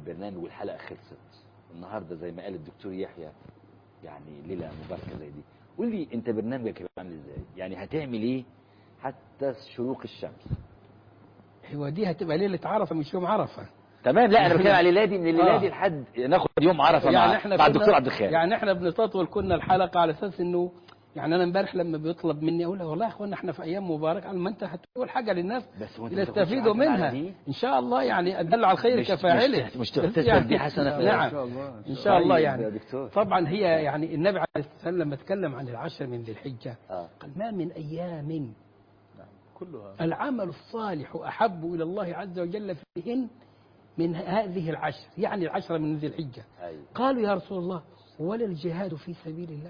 البرنامج والحلقة خلصت النهاردة زي ما قال الدكتور يحيى، يعني ليلة مباركة زي دي، قول لي انت برنامجك هيبقى عامل ازاي؟ يعني هتعمل ايه حتى شروق الشمس؟ هو دي هتبقى ليلة عرفة مش يوم عرفة. تمام، لا انا بتكلم على الليله دي، من الليله دي لحد ناخد يوم عرفه يعني مع الدكتور عبد الخالق. يعني احنا بنستطول كنا الحلقة على اساس انه يعني انا امبارح لما بيطلب مني اقول له والله يا اخوانا احنا في ايام مباركه، ما انت هتقول حاجه للناس يستفيدوا منها ان شاء الله، يعني الدل على الخير كفاعله، مش تحتسب يعني دي حسنه. نعم ان شاء الله. يعني طبعا هي يعني يعني النبي عليه الصلاه والسلام لما اتكلم عن العشر من ذي الحجه قال ما من ايام كلها العمل الصالح احب الى الله عز وجل فيهن من هذه العشر، يعني العشر من ذي الحجه. قالوا يا رسول الله ولا الجهاد في سبيل الله؟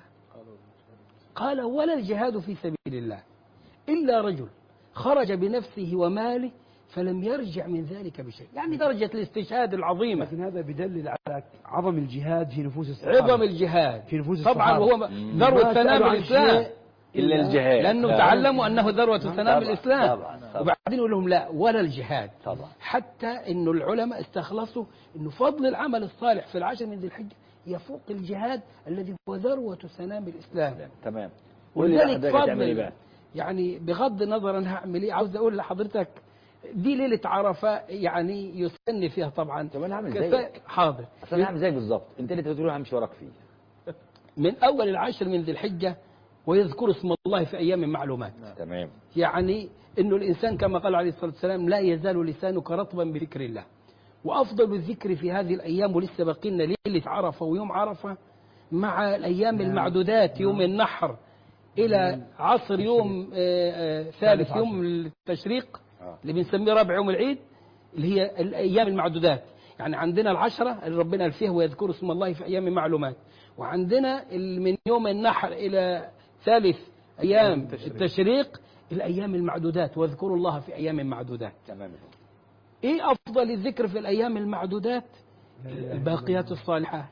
قال ولا الجهاد في سبيل الله إلا رجل خرج بنفسه وماله فلم يرجع من ذلك بشيء، يعني درجة الاستشهاد العظيمة. لكن هذا بدلل على عظم الجهاد في نفوس الصحابة، عظم الجهاد في نفوس الصحابة طبعا، وهو ذروة سنام الإسلام إلا الجهاد، لأنه تعلموا أنه ذروة سنام الإسلام. طبعا. وبعدين يقول لهم لا ولا الجهاد طبعا. حتى إنه العلماء استخلصوا إنه فضل العمل الصالح في العشر من ذي الحجة يفوق الجهاد الذي هو ذروة سنام الإسلام. تمام. ولذلك فضل يعني بغض النظر أنا هعمل إيه، عاوز أقول لحضرتك دي ليلة عرفة يعني يسن فيها طبعا. طب أنا هعمل زيك. حاضر. أصل أنا هعمل زيك بالظبط، أنت اللي تقول همشي وراك فيه. من أول العشر من ذي الحجة ويذكر اسم الله في أيام معلومات. تمام. يعني إنه الإنسان كما قال عليه الصلاة والسلام لا يزال لسانك رطبا بذكر الله، وأفضل الذكر في هذه الأيام، ولسه باقي لنا ليلة عرفة ويوم عرفة مع الأيام المعدودات، يوم النحر إلى عصر يوم ثالث يوم التشريق اللي بنسميه رابع يوم العيد، اللي هي الأيام المعدودات. يعني عندنا العشرة اللي ربنا قال فيها ويذكر اسم الله في أيام معلومات، وعندنا من يوم النحر إلى ثالث أيام التشريق الأيام المعدودات، واذكروا الله في أيام معدودات. تمام. إيه أفضل الذكر في الأيام المعدودات؟ الباقيات الصالحات،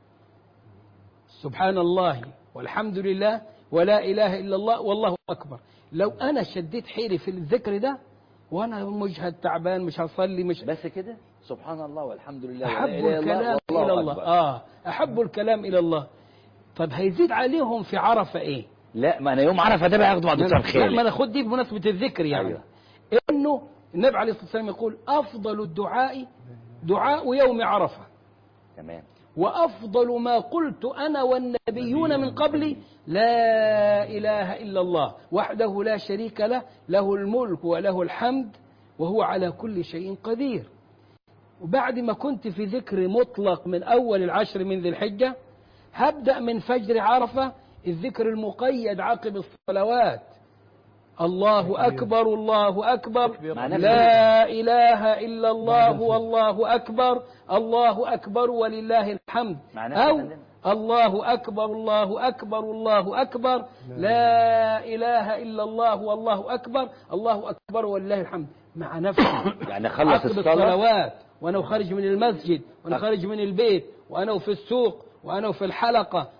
سبحان الله والحمد لله ولا إله إلا الله والله أكبر. لو أنا شديت حيلي في الذكر ده وأنا مجهد تعبان مش هصلي مش بس كده، سبحان الله والحمد لله أحب الكلام إلى الله. أحب الكلام إلى الله. طب هيزيد عليهم في عرفة إيه؟ لا ما أنا يوم عرفة ده بقى أخده مع دكتور خالد. ما أنا خد دي بمناسبة الذكر يعني. أيوة. إنه النبي عليه الصلاة والسلام يقول أفضل الدعاء دعاء يوم عرفة. تمام. وأفضل ما قلت أنا والنبيون من قبلي لا إله إلا الله وحده لا شريك له، له الملك وله الحمد وهو على كل شيء قدير. وبعد ما كنت في ذكر مطلق من أول العشر من ذي الحجة، هبدأ من فجر عرفة الذكر المقيد عقب الصلوات، الله أكبر الله أكبر لا إله إلا الله والله أكبر الله أكبر ولله الحمد، أو الله أكبر الله أكبر الله أكبر لا إله إلا الله والله أكبر الله أكبر ولله الحمد مع نفسي. يعني خلص الصلوات وأنا خارج من المسجد وأنا خارج من البيت وأنا في السوق وأنا في الحلقة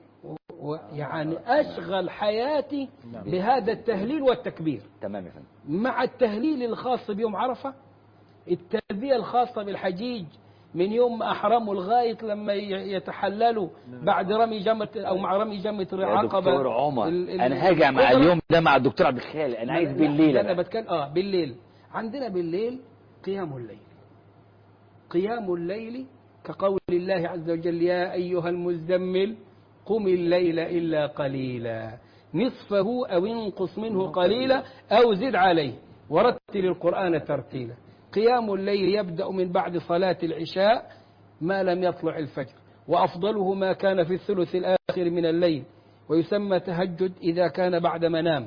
يعني أشغل حياتي بهذا التهليل والتكبير. تمام يا فندم. مع التهليل الخاص بيوم عرفة، التلبية الخاصة بالحجيج من يوم أحرموا لغاية لما يتحللوا بعد رمي جمرة أو مع رمي جمرة العقبة. دكتور عمر أنا هاجع مع اليوم ده مع الدكتور عبد الخالق، أنا عايز بالليل. أنا بتكلم بالليل. عندنا بالليل قيام الليل. قيام الليل كقول الله عز وجل يا أيها المزمل قم الليل إلا قليلا نصفه أو انقص منه قليلا أو زد عليه ورتل القرآن ترتيلا. قيام الليل يبدأ من بعد صلاة العشاء ما لم يطلع الفجر، وأفضله ما كان في الثلث الآخر من الليل، ويسمى تهجد إذا كان بعد منام،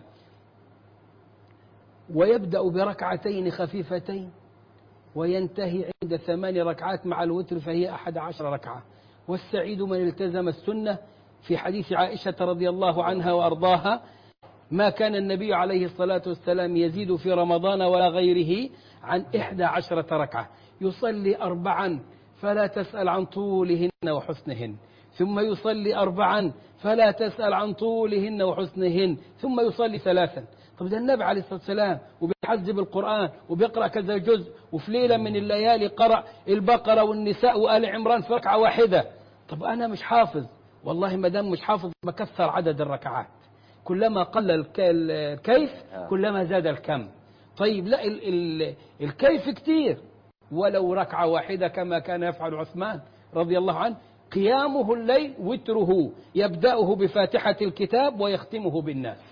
ويبدأ بركعتين خفيفتين وينتهي عند 8 ركعات مع الوتر فهي 11 ركعة. والسعيد من التزم السنة. في حديث عائشة رضي الله عنها وأرضاها ما كان النبي عليه الصلاة والسلام يزيد في رمضان ولا غيره عن 11 ركعة، يصلي 4 فلا تسأل عن طولهن وحسنهن، ثم يصلي 4 فلا تسأل عن طولهن وحسنهن، ثم يصلي 3 طب ده النبي عليه الصلاة والسلام وبيحزب القرآن وبيقرأ كذا جزء، وفي ليلة من الليالي قرأ البقرة والنساء وآل عمران في ركعة واحدة. طب أنا مش حافظ، والله ما دام مش حافظ بكثر عدد الركعات، كلما قل الكيف كلما زاد الكم. طيب لا الكيف كتير، ولو ركعة واحدة كما كان يفعل عثمان رضي الله عنه. قيامه الليل وتره يبدأه بفاتحة الكتاب ويختمه بالناس.